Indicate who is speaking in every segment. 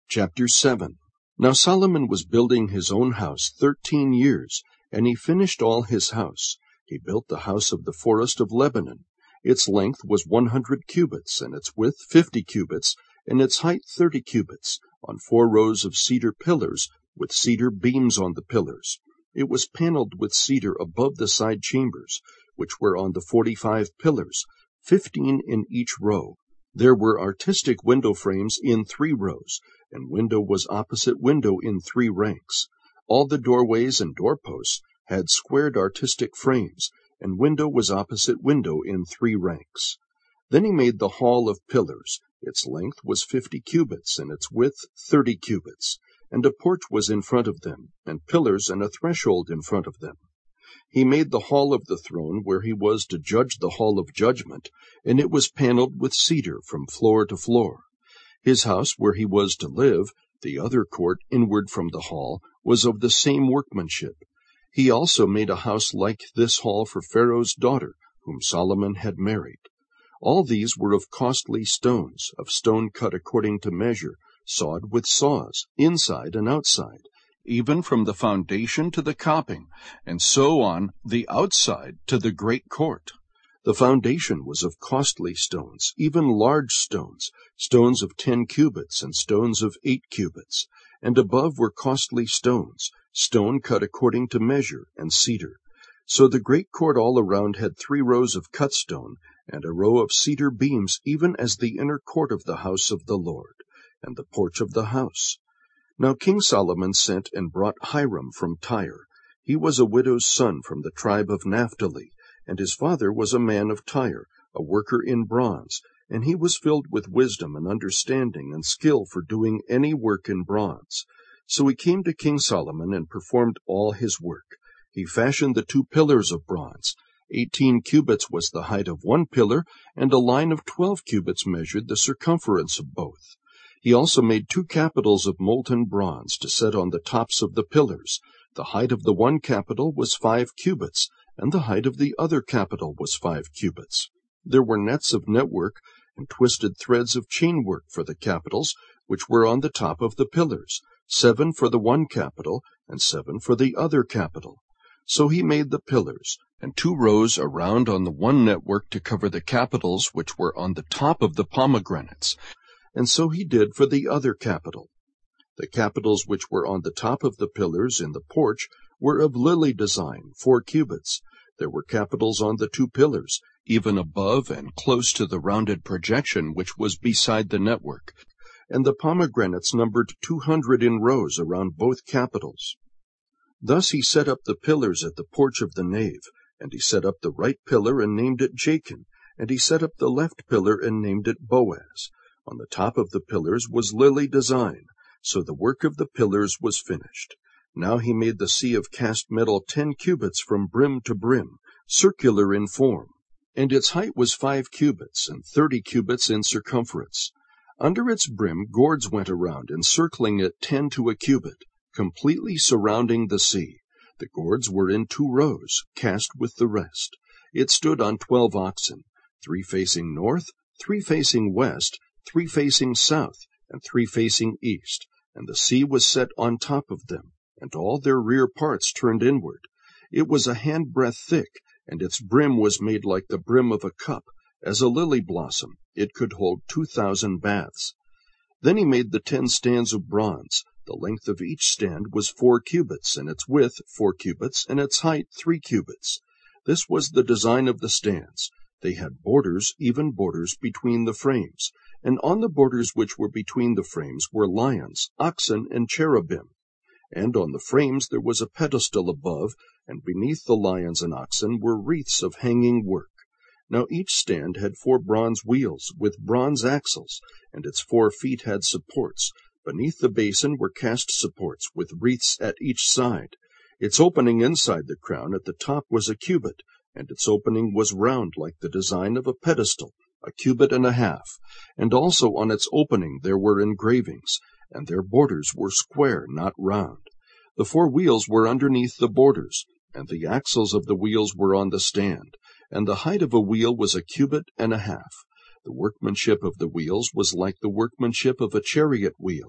Speaker 1: Chapter 7. Now Solomon was building his own house 13 years, and he finished all his house. He built the house of the forest of Lebanon. Its length was 100 cubits, and its width 50 cubits, and its height 30 cubits, on 4 rows of cedar pillars, with cedar beams on the pillars. It was paneled with cedar above the side chambers, which were on the 45 pillars, 15 in each row. There were artistic window frames in 3 rows, and window was opposite window in 3 ranks. All the doorways and doorposts had squared artistic frames, and window was opposite window in 3 ranks. Then he made the hall of pillars. Its length was 50 cubits, and its width 30 cubits, and a porch was in front of them, and pillars and a threshold in front of them. He made the hall of the throne where he was to judge the hall of judgment, and it was paneled with cedar from floor to floor. His house where he was to live, the other court inward from the hall, was of the same workmanship. He also made a house like this hall for Pharaoh's daughter, whom Solomon had married. All these were of costly stones, of stone cut according to measure, sawed with saws, inside and outside, even from the foundation to the coping, and so on the outside to the great court. The foundation was of costly stones, even large stones, stones of 10 cubits and stones of 8 cubits, and above were costly stones, stone cut according to measure, and cedar. So the great court all around had 3 rows of cut stone, and a row of cedar beams, even as the inner court of the house of the Lord, and the porch of the house. Now King Solomon sent and brought Hiram from Tyre. He was a widow's son from the tribe of Naphtali, and his father was a man of Tyre, a worker in bronze, and he was filled with wisdom and understanding and skill for doing any work in bronze. So he came to King Solomon and performed all his work. He fashioned the 2 pillars of bronze. 18 cubits was the height of one pillar, and a line of 12 cubits measured the circumference of both. He also made 2 capitals of molten bronze to set on the tops of the pillars. The height of the one capital was 5 cubits, and the height of the other capital was 5 cubits. There were nets of network and twisted threads of chainwork for the capitals, which were on the top of the pillars, 7 for the one capital, and 7 for the other capital. So he made the pillars, and 2 rows around on the one network to cover the capitals which were on the top of the pomegranates, and so he did for the other capital. The capitals which were on the top of the pillars in the porch were of lily design, 4 cubits. There were capitals on the 2 pillars, even above and close to the rounded projection which was beside the network, and the pomegranates numbered 200 in rows around both capitals. Thus he set up the pillars at the porch of the nave, and he set up the right pillar and named it Jachin, and he set up the left pillar and named it Boaz. On the top of the pillars was lily design, so the work of the pillars was finished. Now he made the sea of cast metal 10 cubits from brim to brim, circular in form, and its height was 5 cubits, and 30 cubits in circumference. Under its brim gourds went around, encircling it 10 to a cubit, completely surrounding the sea. The gourds were in 2 rows, cast with the rest. It stood on 12 oxen, 3 facing north, 3 facing west, 3 facing south, and 3 facing east, and the sea was set on top of them, and all their rear parts turned inward. It was a handbreadth thick, and its brim was made like the brim of a cup. As a lily blossom, it could hold 2,000 baths. Then he made the 10 stands of bronze. The length of each stand was 4 cubits, and its width 4 cubits, and its height 3 cubits. This was the design of the stands. They had borders, even borders, between the frames, and on the borders which were between the frames were lions, oxen, and cherubim. And on the frames there was a pedestal above, and beneath the lions and oxen were wreaths of hanging work. Now each stand had 4 bronze wheels, with bronze axles, and its 4 feet had supports. Beneath the basin were cast supports, with wreaths at each side. Its opening inside the crown at the top was a cubit, and its opening was round like the design of a pedestal, 1.5 cubits, and also on its opening there were engravings, and their borders were square, not round. The 4 wheels were underneath the borders, and the axles of the wheels were on the stand, and the height of a wheel was 1.5 cubits. The workmanship of the wheels was like the workmanship of a chariot wheel.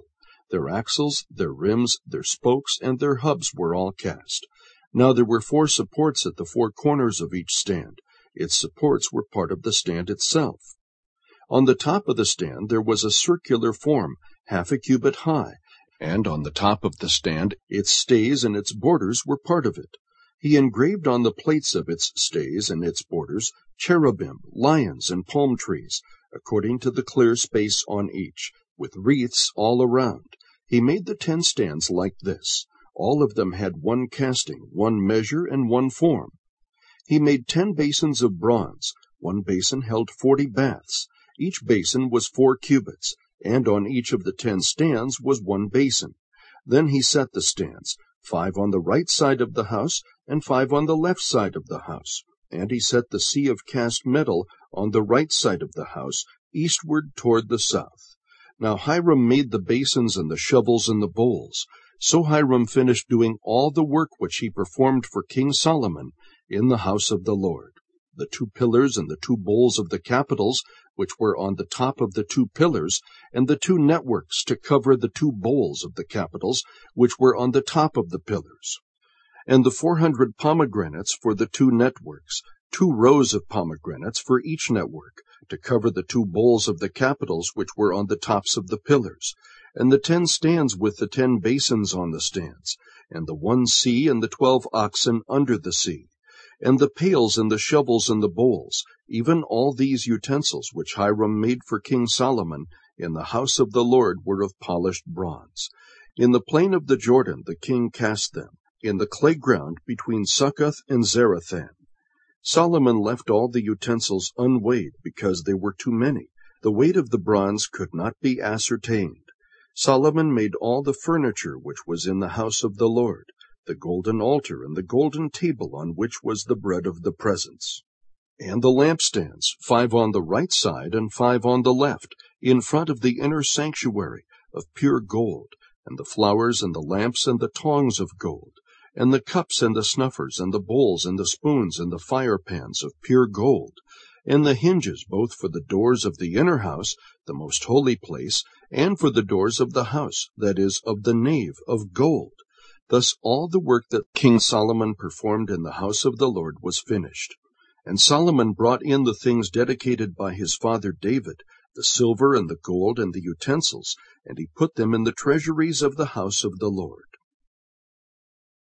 Speaker 1: Their axles, their rims, their spokes, and their hubs were all cast. Now there were 4 supports at the 4 corners of each stand. Its supports were part of the stand itself. On the top of the stand there was a circular form, half a cubit high, and on the top of the stand its stays and its borders were part of it. He engraved on the plates of its stays and its borders cherubim, lions, and palm trees, according to the clear space on each, with wreaths all around. He made the 10 stands like this. All of them had 1 casting, 1 measure, and 1 form. He made 10 basins of bronze. 1 basin held 40 baths. Each basin was 4 cubits, and on each of the 10 stands was 1 basin. Then he set the stands, 5 on the right side of the house, and 5 on the left side of the house. And he set the sea of cast metal on the right side of the house, eastward toward the south. Now Hiram made the basins and the shovels and the bowls. So Hiram finished doing all the work which he performed for King Solomon in the house of the Lord. The 2 pillars and the 2 bowls of the capitals, which were on the top of the 2 pillars, and the 2 networks to cover the 2 bowls of the capitals, which were on the top of the pillars, and the 400 pomegranates for the 2 networks, 2 rows of pomegranates for each network, to cover the 2 bowls of the capitals which were on the tops of the pillars, and the 10 stands with the 10 basins on the stands, and the 1 sea and the 12 oxen under the sea, and the pails and the shovels and the bowls, even all these utensils which Hiram made for King Solomon in the house of the Lord were of polished bronze. In the plain of the Jordan the king cast them, in the clay ground between Succoth and Zarethan. Solomon left all the utensils unweighed because they were too many. The weight of the bronze could not be ascertained. Solomon made all the furniture which was in the house of the Lord, the golden altar and the golden table on which was the bread of the presence, and the lampstands, 5 on the right side and 5 on the left, in front of the inner sanctuary, of pure gold, and the flowers and the lamps and the tongs of gold, and the cups and the snuffers and the bowls and the spoons and the fire pans of pure gold, and the hinges both for the doors of the inner house, the most holy place, and for the doors of the house, that is, of the nave, of gold. Thus all the work that King Solomon performed in the house of the Lord was finished. And Solomon brought in the things dedicated by his father David, the silver and the gold and the utensils, and he put them in the treasuries of the house of the Lord.